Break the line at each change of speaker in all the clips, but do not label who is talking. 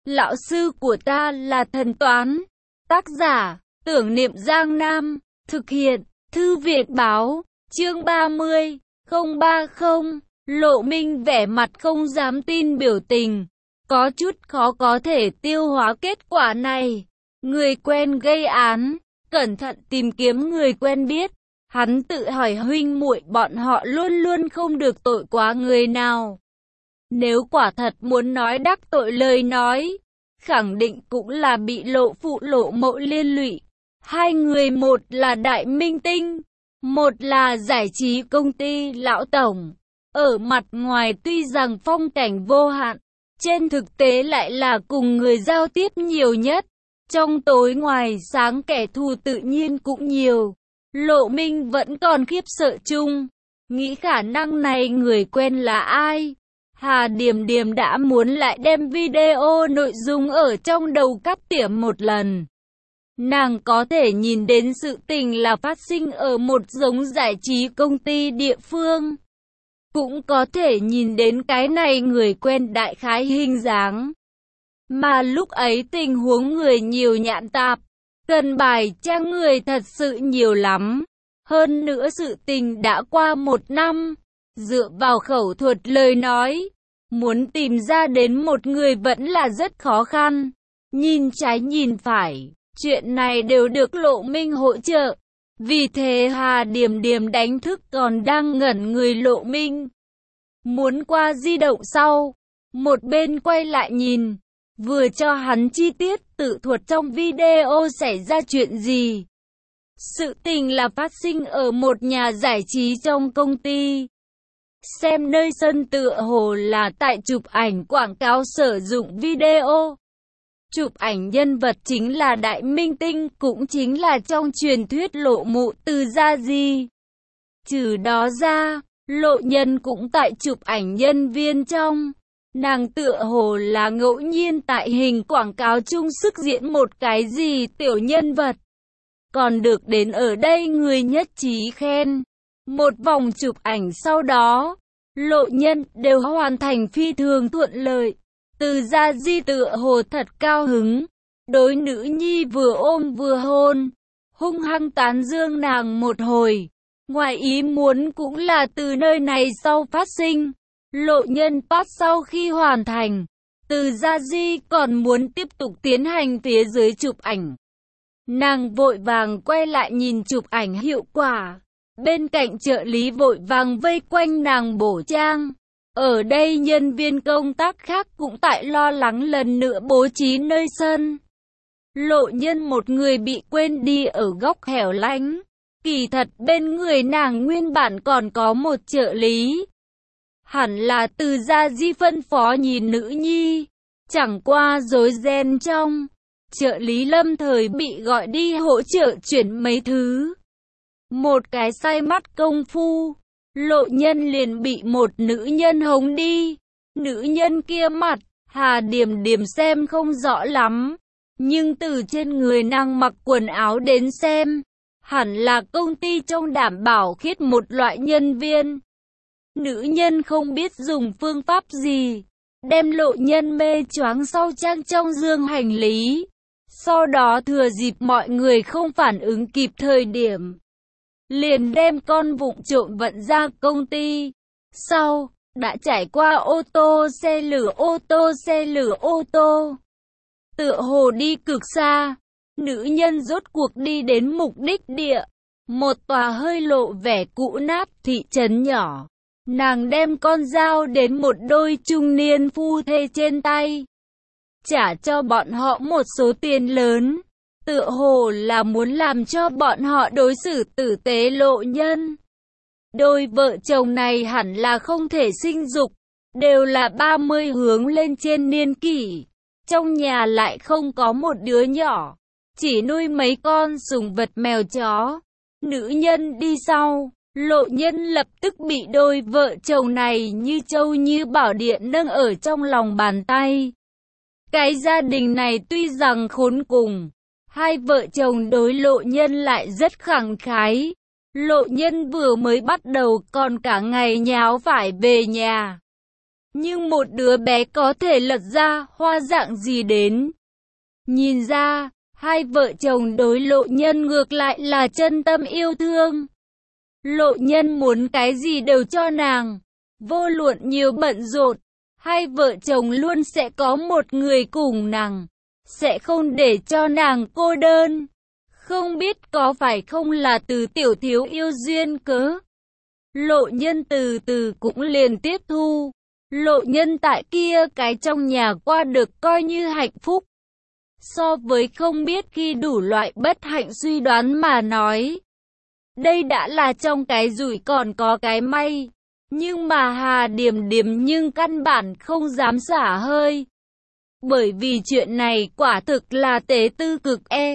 Lão sư của ta là thần toán. Tác giả, Tưởng Niệm Giang Nam. Thực hiện, Thư viện báo. Chương 30, 030. Lộ Minh vẻ mặt không dám tin biểu tình. Có chút khó có thể tiêu hóa kết quả này. Người quen gây án, cẩn thận tìm kiếm người quen biết. Hắn tự hỏi huynh muội bọn họ luôn luôn không được tội quá người nào. Nếu quả thật muốn nói đắc tội lời nói, khẳng định cũng là bị Lộ phụ Lộ mẫu liên lụy. Hai người, một là đại minh tinh, một là giải trí công ty lão tổng. Ở mặt ngoài tuy rằng phong cảnh vô hạn, trên thực tế lại là cùng người giao tiếp nhiều nhất. Trong tối ngoài sáng kẻ thù tự nhiên cũng nhiều. Lộ Minh vẫn còn khiếp sợ chung, nghĩ khả năng này người quen là ai. Hà Điềm Điềm đã muốn lại đem video nội dung ở trong đầu cắt tỉa một lần. Nàng có thể nhìn đến sự tình là phát sinh ở một giống giải trí công ty địa phương. Cũng có thể nhìn đến cái này người quen đại khái hình dáng. Mà lúc ấy tình huống người nhiều nhạn tạp, cần bài trang người thật sự nhiều lắm. Hơn nữa sự tình đã qua 1 năm, dựa vào khẩu thuật lời nói, muốn tìm ra đến một người vẫn là rất khó khăn. Nhìn trái nhìn phải, chuyện này đều được Lộ Minh hỗ trợ. Vì thế Hà Điềm Điềm đánh thức còn đang ngẩn người Lộ Minh. Muốn qua di động sau, một bên quay lại nhìn, vừa cho hắn chi tiết tự thuật trong video xảy ra chuyện gì. Sự tình là phát sinh ở một nhà giải trí trong công ty. Xem nơi sân tựa hồ là tại chụp ảnh quảng cáo sử dụng video. Chụp ảnh nhân vật chính là đại minh tinh, cũng chính là trong truyền thuyết Lộ mụ Từ Gia Di. Trừ đó ra, Lộ Nhân cũng tại chụp ảnh nhân viên trong. Nàng tựa hồ là ngẫu nhiên tại hình quảng cáo chung sức diễn một cái gì tiểu nhân vật. Còn được đến ở đây người nhất trí khen. Một vòng chụp ảnh sau đó, Lộ Nhân đều hoàn thành phi thường thuận lợi. Từ Gia Di tựa hồ thật cao hứng. Đối nữ nhi vừa ôm vừa hôn, hung hăng tán dương nàng một hồi. Ngoài ý muốn cũng là từ nơi này sau phát sinh. Lộ Nhân pass sau khi hoàn thành, Từ Gia Di còn muốn tiếp tục tiến hành phía dưới chụp ảnh. Nàng vội vàng quay lại nhìn chụp ảnh hiệu quả. Bên cạnh trợ lý vội vàng vây quanh nàng bổ trang. Ở đây nhân viên công tác khác cũng tại lo lắng lần nữa bố trí nơi sân. Lộ Nhân một người bị quên đi ở góc hẻo lánh. Kỳ thật bên người nàng nguyên bản còn có một trợ lý. Hẳn là Từ Gia Di phân phó nhìn nữ nhi. Chẳng qua rối ren trong, trợ lý lâm thời bị gọi đi hỗ trợ chuyển mấy thứ. Một cái sai mắt công phu, Lộ Nhân liền bị một nữ nhân hống đi. Nữ nhân kia mặt, Hà Điềm Điềm xem không rõ lắm. Nhưng từ trên người nàng mặc quần áo đến xem, hẳn là công ty trong đảm bảo khiết một loại nhân viên. Nữ nhân không biết dùng phương pháp gì, đem Lộ Nhân mê choáng sau trang trong dương hành lý. Sau đó thừa dịp mọi người không phản ứng kịp thời điểm, liền đem con vụng trộm vận ra công ty. Sau, đã trải qua ô tô xe lửa ô tô. Tựa hồ đi cực xa, nữ nhân rốt cuộc đi đến mục đích địa. Một tòa hơi lộ vẻ cũ nát thị trấn nhỏ. Nàng đem con dao đến một đôi trung niên phu thê trên tay. Trả cho bọn họ một số tiền lớn. Tựa hồ là muốn làm cho bọn họ đối xử tử tế Lộ Nhân. Đôi vợ chồng này hẳn là không thể sinh dục. Đều là 30 hướng lên trên niên kỷ. Trong nhà lại không có một đứa nhỏ. Chỉ nuôi mấy con sủng vật mèo chó. Nữ nhân đi sau. Lộ Nhân lập tức bị đôi vợ chồng này như châu như bảo điện nâng ở trong lòng bàn tay. Cái gia đình này tuy rằng khốn cùng, hai vợ chồng đối Lộ Nhân lại rất khẳng khái. Lộ Nhân vừa mới bắt đầu còn cả ngày nháo phải về nhà. Nhưng một đứa bé có thể lật ra hoa dạng gì đến. Nhìn ra, hai vợ chồng đối Lộ Nhân ngược lại là chân tâm yêu thương. Lộ Nhân muốn cái gì đều cho nàng. Vô luận nhiều bận rộn, hai vợ chồng luôn sẽ có một người cùng nàng. Sẽ không để cho nàng cô đơn. Không biết có phải không là từ tiểu thiếu yêu duyên cớ. Lộ Nhân từ từ cũng liền tiếp thu. Lộ Nhân tại kia cái trong nhà qua được coi như hạnh phúc. So với không biết khi đủ loại bất hạnh suy đoán mà nói. Đây đã là trong cái rủi còn có cái may. Nhưng mà Hà Điềm Điềm nhưng căn bản không dám xả hơi. Bởi vì chuyện này quả thực là tế tư cực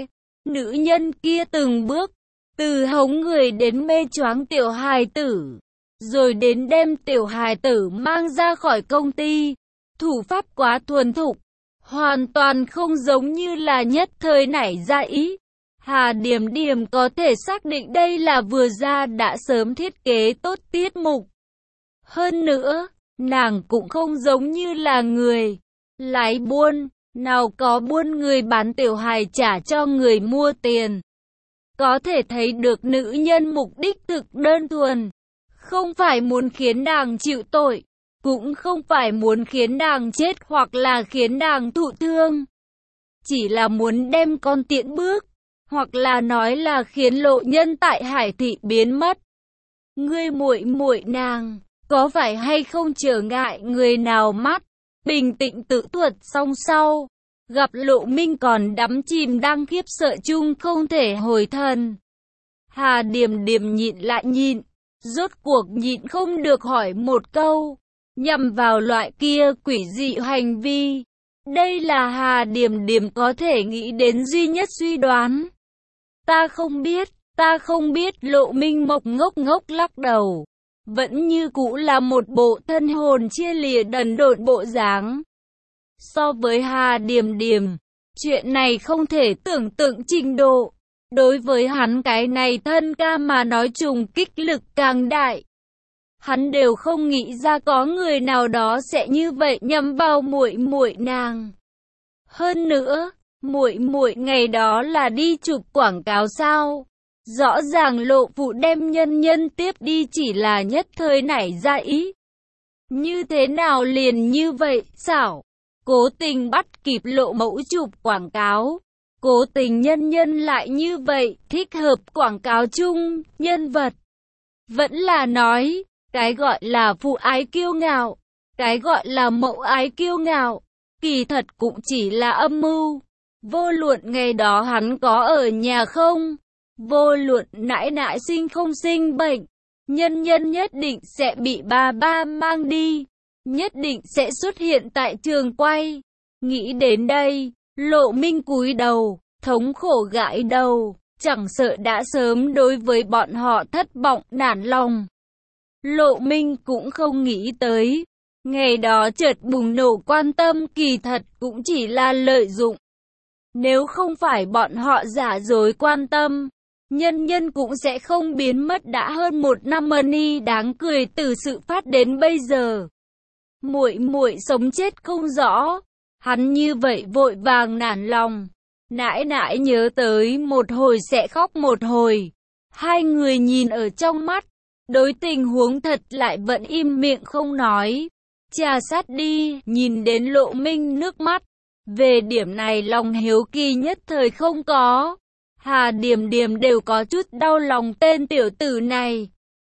Nữ nhân kia từng bước, từ hống người đến mê choáng tiểu hài tử, rồi đến đem tiểu hài tử mang ra khỏi công ty. Thủ pháp quá thuần thục, hoàn toàn không giống như là nhất thời nảy ra ý. Hà Điềm Điềm có thể xác định đây là vừa ra đã sớm thiết kế tốt tiết mục. Hơn nữa, nàng cũng không giống như là người lái buôn, nào có buôn người bán tiểu hài trả cho người mua tiền. Có thể thấy được nữ nhân mục đích thực đơn thuần, không phải muốn khiến nàng chịu tội, cũng không phải muốn khiến nàng chết hoặc là khiến nàng thụ thương. Chỉ là muốn đem con tiễn bước, hoặc là nói là khiến Lộ Nhân tại Hải Thị biến mất. Ngươi muội muội nàng, có phải hay không trở ngại người nào mắt? Bình tĩnh tự thuật xong sau, gặp Lộ Minh còn đắm chìm đang khiếp sợ chung không thể hồi thần. Hà Điềm Điềm nhịn lại nhịn, rốt cuộc nhịn không được hỏi một câu, nhằm vào loại kia quỷ dị hành vi. Đây là Hà Điềm Điềm có thể nghĩ đến duy nhất suy đoán. Ta không biết Lộ Minh ngốc ngốc lắc đầu. Vẫn như cũ là một bộ thân hồn chia lìa đần độn bộ dáng. So với Hà Điềm Điềm, chuyện này không thể tưởng tượng trình độ. Đối với hắn cái này thân ca mà nói trùng kích lực càng đại. Hắn đều không nghĩ ra có người nào đó sẽ như vậy nhắm vào muội muội nàng. Hơn nữa, muội muội ngày đó là đi chụp quảng cáo sao? Rõ ràng Lộ phụ đem nhân nhân tiếp đi chỉ là nhất thời nảy ra ý. Như thế nào liền như vậy, xảo? Cố tình bắt kịp Lộ mẫu chụp quảng cáo. Cố tình nhân nhân lại như vậy, thích hợp quảng cáo chung, nhân vật. Vẫn là nói, cái gọi là phụ ái kiêu ngạo, cái gọi là mẫu ái kiêu ngạo, kỳ thật cũng chỉ là âm mưu. Vô luận ngày đó hắn có ở nhà không, vô luận nãi nãi sinh không sinh bệnh, nhân nhân nhất định sẽ bị ba mang đi, nhất định sẽ xuất hiện tại trường quay. Nghĩ đến đây, Lộ Minh cúi đầu, thống khổ gãi đầu, chẳng sợ đã sớm đối với bọn họ thất vọng nản lòng. Lộ Minh cũng không nghĩ tới, ngày đó chợt bùng nổ quan tâm kỳ thật cũng chỉ là lợi dụng. Nếu không phải bọn họ giả dối quan tâm, nhân nhân cũng sẽ không biến mất đã hơn 1 năm money đáng cười từ sự phát đến bây giờ. Muội muội sống chết không rõ, hắn như vậy vội vàng nản lòng. Nãi nãi nhớ tới một hồi sẽ khóc một hồi. Hai người nhìn ở trong mắt, đối tình huống thật lại vẫn im miệng không nói. Trà sát đi, nhìn đến Lộ Minh nước mắt. Về điểm này lòng hiếu kỳ nhất thời không có. Hà Điềm Điềm đều có chút đau lòng tên tiểu tử này.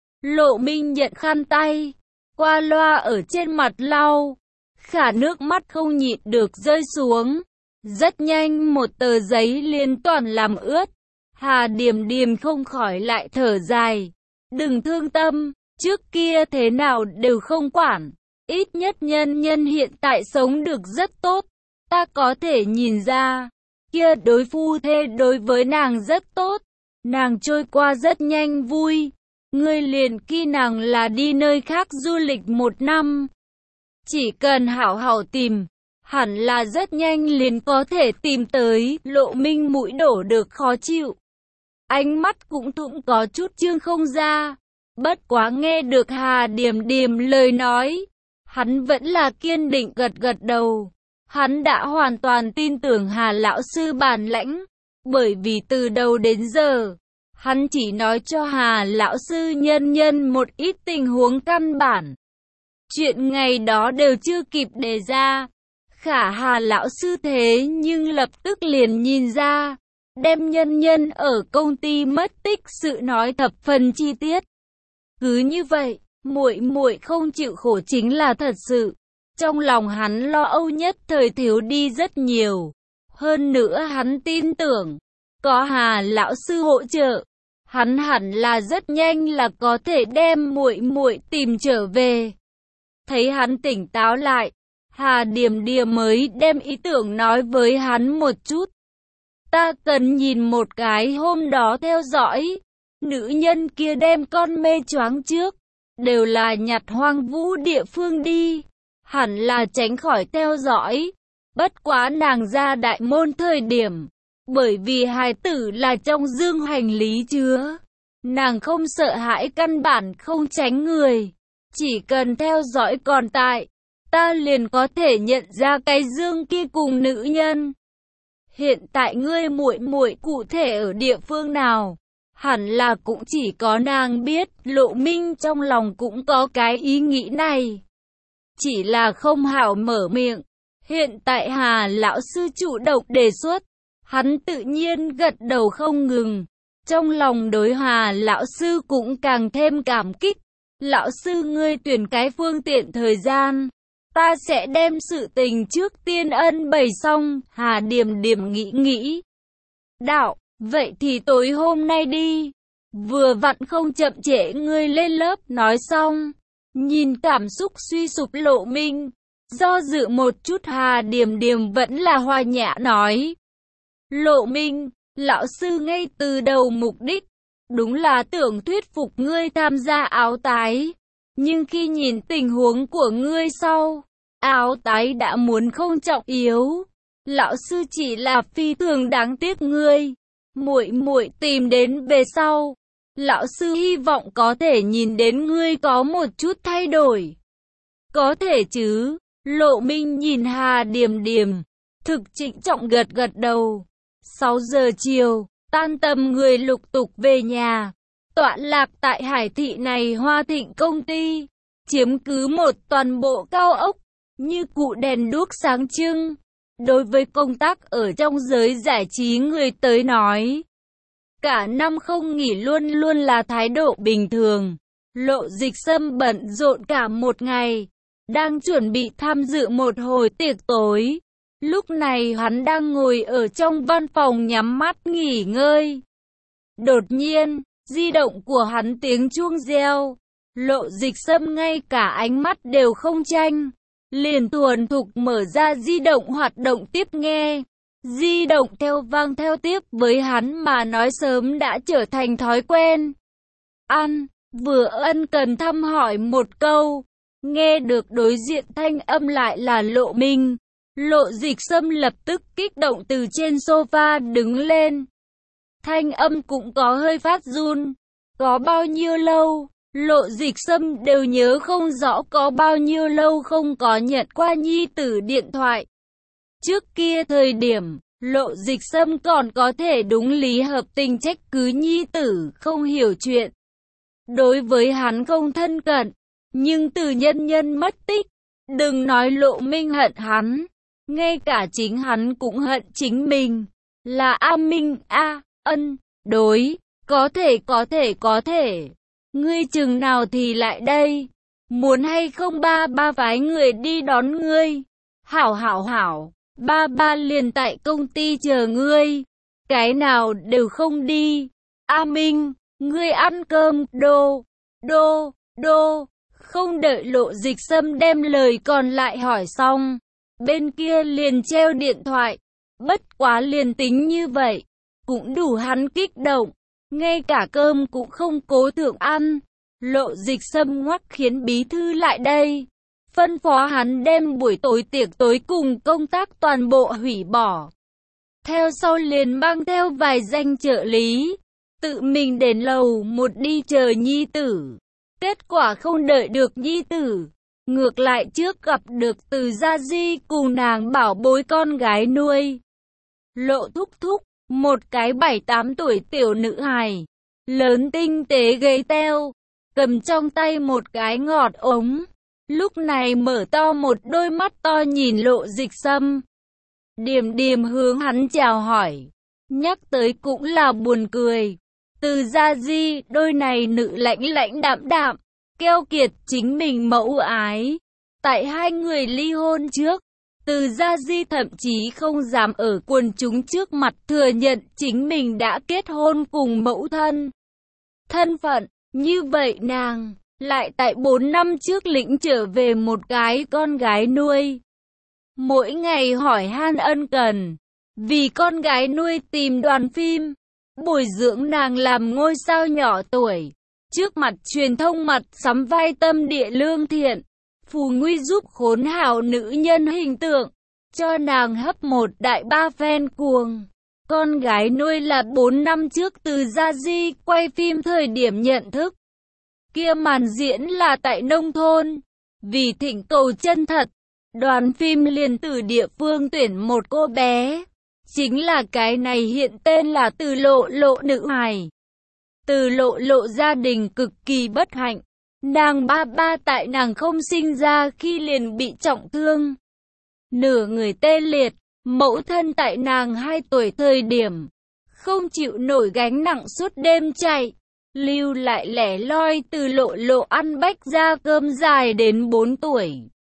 Lộ Minh nhận khăn tay, qua loa ở trên mặt lau. Khả nước mắt không nhịn được rơi xuống. Rất nhanh một tờ giấy liền toàn làm ướt. Hà Điềm Điềm không khỏi lại thở dài. Đừng thương tâm, trước kia thế nào đều không quản. Ít nhất nhân nhân hiện tại sống được rất tốt. Ta có thể nhìn ra, kia đối phu thê đối với nàng rất tốt. Nàng trôi qua rất nhanh vui. Ngươi liền khi nàng là đi nơi khác du lịch 1 năm. Chỉ cần hảo hảo tìm, hẳn là rất nhanh liền có thể tìm tới. Lộ Minh mũi đổ được khó chịu. Ánh mắt cũng có chút trương không ra. Bất quá nghe được Hà Điềm Điềm lời nói, hắn vẫn là kiên định gật gật đầu. Hắn đã hoàn toàn tin tưởng Hà lão sư bản lãnh, bởi vì từ đầu đến giờ, hắn chỉ nói cho Hà lão sư nhân một ít tình huống căn bản. Chuyện ngày đó đều chưa kịp đề ra. Khả Hà lão sư thế nhưng lập tức liền nhìn ra, đem nhân ở công ty mất tích sự nói thập phần chi tiết. Cứ như vậy, muội không chịu khổ chính là thật sự. Trong lòng hắn lo âu nhất thời thiếu đi rất nhiều. Hơn nữa hắn tin tưởng, có Hà lão sư hỗ trợ, hắn hẳn là rất nhanh là có thể đem muội tìm trở về. Thấy hắn tỉnh táo lại, Hà Điềm Điềm mới đem ý tưởng nói với hắn một chút. Ta cần nhìn một cái, hôm đó theo dõi, nữ nhân kia đem con mê choáng trước, đều là nhặt hoang vu địa phương đi, hẳn là tránh khỏi theo dõi. Bất quá nàng ra đại môn thời điểm, bởi vì hài tử là trong dương hành lý chứa, nàng không sợ hãi, căn bản không tránh người, chỉ cần theo dõi còn tại, ta liền có thể nhận ra cái dương kia cùng nữ nhân. Hiện tại ngươi muội cụ thể ở địa phương nào? Hẳn là cũng chỉ có nàng biết. Lộ Minh trong lòng cũng có cái ý nghĩ này, chỉ là không hảo mở miệng. Hiện tại Hà lão sư chủ động đề xuất, hắn tự nhiên gật đầu không ngừng. Trong lòng đối Hà lão sư cũng càng thêm cảm kích. Lão sư ngươi tuyển cái phương tiện thời gian, ta sẽ đem sự tình trước tiên ân bày xong. Hà Điềm Điềm nghĩ. Đạo, vậy thì tối hôm nay đi. Vừa vặn không chậm trễ ngươi lên lớp. Nói xong, nhìn cảm xúc suy sụp Lộ Minh, do dự một chút Hà Điềm Điềm vẫn là hòa nhã nói. Lộ Minh, lão sư ngay từ đầu mục đích, đúng là tưởng thuyết phục ngươi tham gia áo tái. Nhưng khi nhìn tình huống của ngươi sau, áo tái đã muốn không trọng yếu. Lão sư chỉ là phi thường đáng tiếc ngươi. Muội tìm đến về sau, lão sư hy vọng có thể nhìn đến ngươi có một chút thay đổi. Có thể chứ? Lộ Minh nhìn Hà Điềm Điềm, thực trịnh trọng gật gật đầu. 6 giờ chiều, tan tầm người lục tục về nhà. Tọa lạc tại Hải thị này Hoa Thịnh công ty, chiếm cứ một toàn bộ cao ốc, như cụ đèn đuốc sáng trưng. Đối với công tác ở trong giới giải trí người tới nói, cả năm không nghỉ luôn luôn là thái độ bình thường. Lộ Dịch Sâm bận rộn cả một ngày, đang chuẩn bị tham dự một hồi tiệc tối. Lúc này hắn đang ngồi ở trong văn phòng nhắm mắt nghỉ ngơi. Đột nhiên, di động của hắn tiếng chuông reo. Lộ Dịch Sâm ngay cả ánh mắt đều không tranh, liền thuần thục mở ra di động hoạt động tiếp nghe. Di động theo vang theo tiếp với hắn mà nói sớm đã trở thành thói quen. Vừa ân cần thăm hỏi một câu, nghe được đối diện thanh âm lại là Lộ Minh. Lộ Dịch Sâm lập tức kích động từ trên sofa đứng lên. Thanh âm cũng có hơi phát run. Có bao nhiêu lâu, Lộ Dịch Sâm đều nhớ không rõ có bao nhiêu lâu không có nhận qua nhi tử điện thoại. Trước kia thời điểm, Lộ Dịch Sâm còn có thể đúng lý hợp tình trách cứ nhi tử không hiểu chuyện. Đối với hắn không thân cận, nhưng từ nhân mất tích, đừng nói Lộ Minh hận hắn, ngay cả chính hắn cũng hận chính mình. Là A Minh đối, có thể. Ngươi chừng nào thì lại đây? Muốn hay không ba phái người đi đón ngươi? Hảo, ba liền tại công ty chờ ngươi. Cái nào đều không đi. A Minh, ngươi ăn cơm, đô. Không đợi Lộ Dịch Sâm đem lời còn lại hỏi xong, bên kia liền treo điện thoại. Bất quá liền tính như vậy, cũng đủ hắn kích động. Ngay cả cơm cũng không cố thượng ăn. Lộ Dịch Sâm ngoắc khiến bí thư lại đây, phân phó hắn đem buổi tối tiệc tối cùng công tác toàn bộ hủy bỏ. Theo sau liền mang theo vài danh trợ lý, tự mình đến lầu một đi chờ nhi tử. Kết quả không đợi được nhi tử, Ngược lại trước gặp được Từ Gia Di cùng nàng bảo bối con gái nuôi. Lộ Thúc Thúc, một cái 7-8 tuổi tiểu nữ hài, lớn tinh tế gầy teo, cầm trong tay một cái ngọt ống. Lúc này mở to một đôi mắt to nhìn Lộ Dịch Sâm. Điềm điềm hướng hắn chào hỏi. Nhắc tới cũng là buồn cười. Từ Gia Di, đôi này nữ lãnh lãnh đạm đạm, keo kiệt chính mình mẫu ái. Tại hai người ly hôn trước, Từ Gia Di thậm chí không dám ở quần chúng trước mặt thừa nhận chính mình đã kết hôn cùng mẫu thân. Thân phận, như vậy nàng lại tại 4 năm trước lĩnh trở về một cái con gái nuôi. Mỗi ngày hỏi han ân cần, vì con gái nuôi tìm đoàn phim, bồi dưỡng nàng làm ngôi sao nhỏ tuổi. Trước mặt truyền thông mặt sắm vai tâm địa lương thiện, phù nguy giúp khốn hảo nữ nhân hình tượng, cho nàng hấp một đại ba fan cuồng. Con gái nuôi là 4 năm trước Từ Gia Di quay phim thời điểm nhận thức. Kia màn diễn là tại nông thôn. Vì thỉnh cầu chân thật, đoàn phim liền từ địa phương tuyển một cô bé. Chính là cái này hiện tên là Từ Lộ Lộ nữ hài. Từ Lộ Lộ gia đình cực kỳ bất hạnh. Nàng ba tại nàng không sinh ra khi liền bị trọng thương. Nửa người tê liệt, mẫu thân tại nàng 2 tuổi thời điểm, không chịu nổi gánh nặng suốt đêm chạy. Lưu lại lẻ loi Từ Lộ Lộ ăn bách ra cơm dài đến 4 tuổi.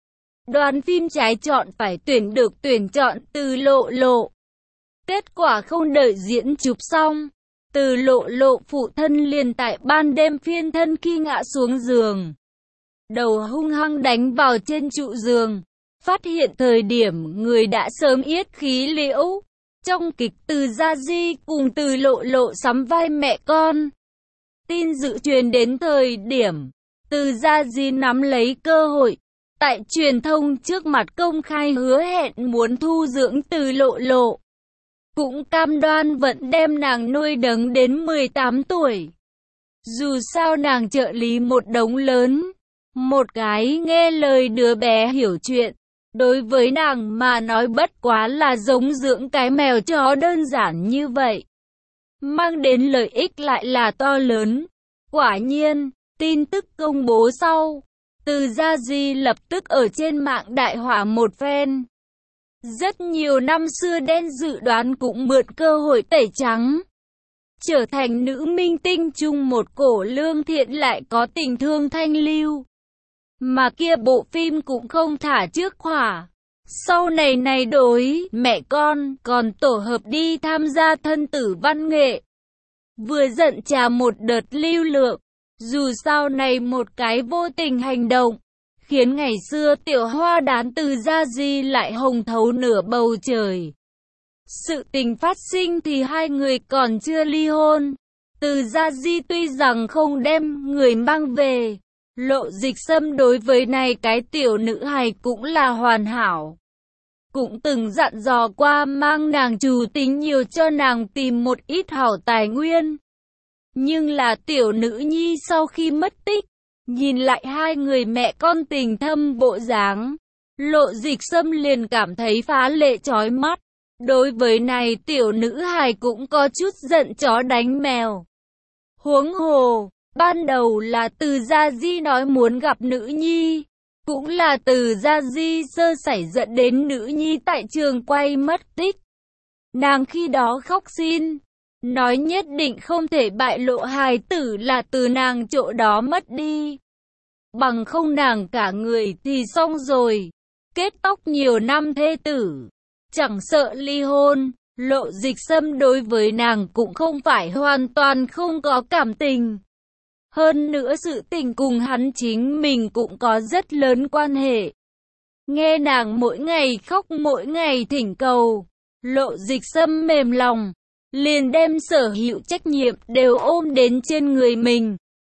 Đoàn phim trái chọn phải tuyển chọn Từ Lộ Lộ. Kết quả không đợi diễn chụp xong, Từ Lộ Lộ phụ thân liền tại ban đêm phiên thân khi ngã xuống giường. Đầu hung hăng đánh vào trên trụ giường. Phát hiện thời điểm người đã sớm yết khí liễu. Trong kịch Từ Gia Di cùng Từ Lộ Lộ sắm vai mẹ con. Tin dự truyền đến thời điểm, Từ Gia Di nắm lấy cơ hội, tại truyền thông trước mặt công khai hứa hẹn muốn thu dưỡng Từ Lộ Lộ. Cũng cam đoan vẫn đem nàng nuôi nấng đến 18 tuổi. Dù sao nàng trợ lý một đống lớn, một cái nghe lời đứa bé hiểu chuyện. Đối với nàng mà nói bất quá là giống dưỡng cái mèo chó đơn giản như vậy. Mang đến lợi ích lại là to lớn. Quả nhiên, tin tức công bố sau, Từ Gia Di lập tức ở trên mạng đại hỏa một phen. Rất nhiều năm xưa đen dự đoán cũng mượn cơ hội tẩy trắng. Trở thành nữ minh tinh chung một cổ lương thiện lại có tình thương thanh lưu. Mà kia bộ phim cũng không thả trước khỏa. Sau này đối mẹ con còn tổ hợp đi tham gia thân tử văn nghệ. Vừa giận trà một đợt lưu lượng. Dù sao này một cái vô tình hành động, khiến ngày xưa tiểu hoa đán Từ Gia Di lại hồng thấu nửa bầu trời. Sự tình phát sinh thì hai người còn chưa ly hôn. Từ Gia Di tuy rằng không đem người mang về, Lộ Dịch Sâm đối với này cái tiểu nữ hài cũng là hoàn hảo. Cũng từng dặn dò qua mang nàng chủ tính nhiều cho nàng tìm một ít hảo tài nguyên. Nhưng là tiểu nữ nhi sau khi mất tích, nhìn lại hai người mẹ con tình thâm bộ dáng, Lộ Dịch Sâm liền cảm thấy phá lệ chói mắt. Đối với này tiểu nữ hài cũng có chút giận chó đánh mèo. Huống hồ, ban đầu là Từ Gia Di nói muốn gặp nữ nhi, cũng là Từ Gia Di sơ sẩy dẫn đến nữ nhi tại trường quay mất tích. Nàng khi đó khóc xin, nói nhất định không thể bại lộ hài tử là từ nàng chỗ đó mất đi. Bằng không nàng cả người thì xong rồi, kết tóc nhiều năm thê tử, chẳng sợ ly hôn. Lộ Dịch Sâm đối với nàng cũng không phải hoàn toàn không có cảm tình. Hơn nữa sự tình cùng hắn chính mình cũng có rất lớn quan hệ. Nghe nàng mỗi ngày khóc mỗi ngày thỉnh cầu, Lộ Dịch Sâm mềm lòng, liền đem sở hữu trách nhiệm đều ôm đến trên người mình.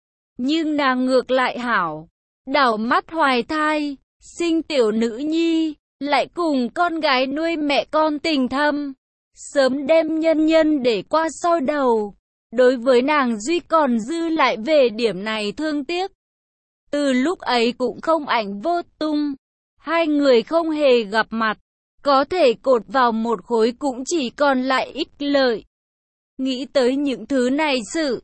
Nhưng nàng ngược lại hảo, đảo mắt hoài thai, sinh tiểu nữ nhi, lại cùng con gái nuôi mẹ con tình thâm. Sớm đem nhân để qua sau đầu. Đối với nàng duy còn dư lại về điểm này thương tiếc. Từ lúc ấy cũng không ảnh vô tung. Hai người không hề gặp mặt. Có thể cột vào một khối cũng chỉ còn lại ích lợi. Nghĩ tới những thứ này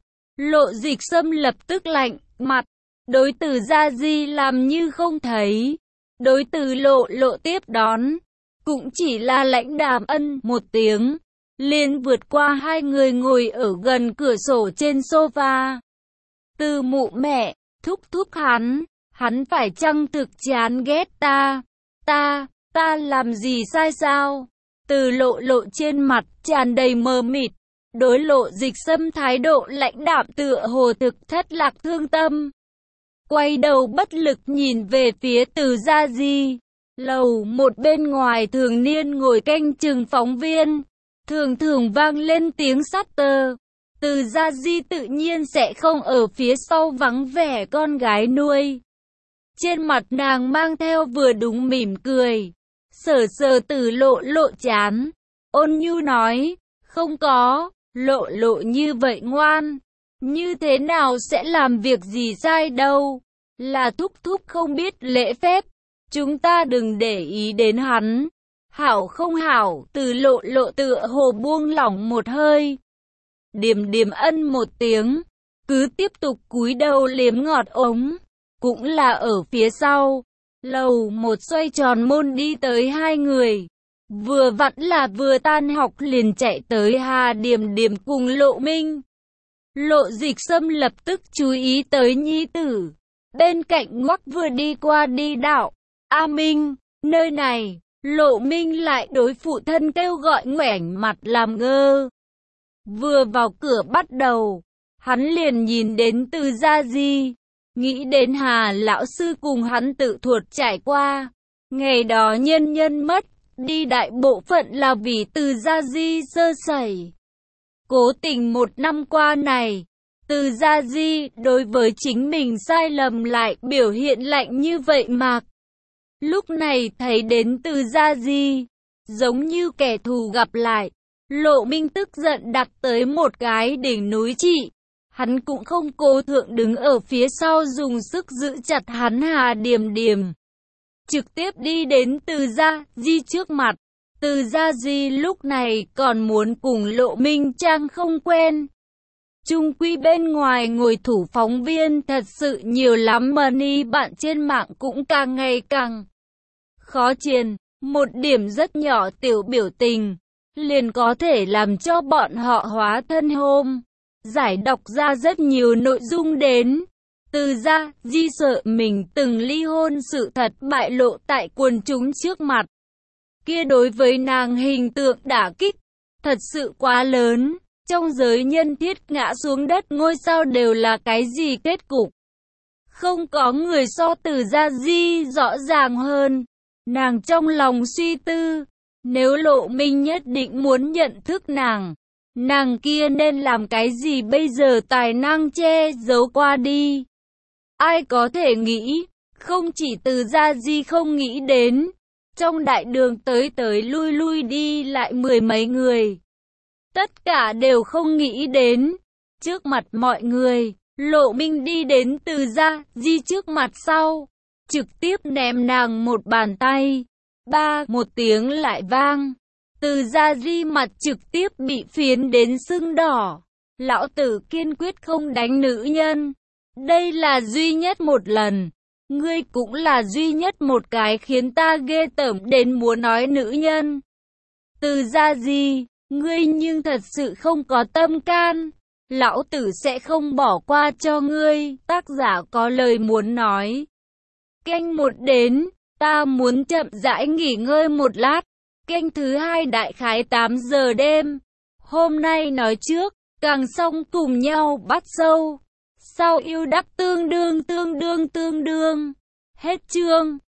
Lộ Dịch Sâm lập tức lạnh mặt. Đối Từ Gia Di làm như không thấy. Đối Từ Lộ tiếp đón. Cũng chỉ là lãnh đạm ân một tiếng. Liền vượt qua hai người ngồi ở gần cửa sổ trên sofa. Từ mụ mẹ, thúc hắn phải chăng thực chán ghét ta? Ta làm gì sai sao? Từ lộ trên mặt tràn đầy mờ mịt. Đối Lộ Dịch Sâm thái độ lãnh đạm tựa hồ thực thất lạc thương tâm. Quay đầu bất lực nhìn về phía Từ Gia Di. Lầu một bên ngoài thường niên ngồi canh chừng phóng viên. Thường vang lên tiếng sắt tơ. Từ Gia Di tự nhiên sẽ không ở phía sau vắng vẻ con gái nuôi. Trên mặt nàng mang theo vừa đúng mỉm cười. Sờ Từ lộ chán. Ôn nhu nói, không có, lộ như vậy ngoan. Như thế nào sẽ làm việc gì sai đâu. Là thúc không biết lễ phép. Chúng ta đừng để ý đến hắn. Hảo không hảo, Từ lộ tựa hồ buông lỏng một hơi. Điềm ân một tiếng, cứ tiếp tục cúi đầu liếm ngọt ống. Cũng là ở phía sau, lầu một xoay tròn môn đi tới hai người. Vừa vặn là vừa tan học liền chạy tới Hà Điềm cùng Lộ Minh. Lộ Dịch Sâm lập tức chú ý tới nhi tử. Bên cạnh ngoắc vừa đi qua đi đạo. A Minh, nơi này. Lộ Minh lại đối phụ thân kêu gọi ngoảnh mặt làm ngơ. Vừa vào cửa bắt đầu, hắn liền nhìn đến Từ Gia Di, nghĩ đến Hà lão sư cùng hắn tự thuật trải qua. Ngày đó nhân mất, đi đại bộ phận là vì Từ Gia Di sơ sẩy. Cố tình một năm qua này, Từ Gia Di đối với chính mình sai lầm lại biểu hiện lạnh như vậy mà. Lúc này thấy đến Từ Gia Di, giống như kẻ thù gặp lại. Lộ Minh tức giận đặt tới một cái đỉnh núi trị. Hắn cũng không cố thượng đứng ở phía sau dùng sức giữ chặt hắn Hà Điềm. Trực tiếp đi đến Từ Gia Di trước mặt. Từ Gia Di lúc này còn muốn cùng Lộ Minh trang không quen. Chung quy bên ngoài ngồi thủ phóng viên thật sự nhiều lắm mà ni bạn trên mạng cũng càng ngày càng khó truyền. Một điểm rất nhỏ tiểu biểu tình liền có thể làm cho bọn họ hóa thân hôm. Giải đọc ra rất nhiều nội dung đến. Từ Gia Di sợ mình từng ly hôn sự thật bại lộ tại quần chúng trước mặt. Kia đối với nàng hình tượng đả kích thật sự quá lớn. Trong giới nhân thiết ngã xuống đất ngôi sao đều là cái gì kết cục. Không có người so Từ Gia Di rõ ràng hơn. Nàng trong lòng suy tư. Nếu Lộ Minh nhất định muốn nhận thức nàng kia nên làm cái gì bây giờ tài năng che giấu qua đi. Ai có thể nghĩ, không chỉ Từ Gia Di không nghĩ đến. Trong đại đường tới lui đi lại mười mấy người. Tất cả đều không nghĩ đến. Trước mặt mọi người, Lộ Minh đi đến Từ Gia Di trước mặt sau. Trực tiếp ném nàng một bàn tay. Ba một tiếng lại vang. Từ Gia Di mặt trực tiếp bị phiến đến sưng đỏ. Lão tử kiên quyết không đánh nữ nhân. Đây là duy nhất một lần. Ngươi cũng là duy nhất một cái khiến ta ghê tởm đến muốn nói nữ nhân. Từ Gia Di, ngươi nhưng thật sự không có tâm can. Lão tử sẽ không bỏ qua cho ngươi. Tác giả có lời muốn nói. Canh một đến, ta muốn chậm rãi nghỉ ngơi một lát. Canh thứ hai đại khái 8 giờ đêm. Hôm nay nói trước, càng xong cùng nhau bắt sâu. Sau yêu đắc tương đương. Hết chương.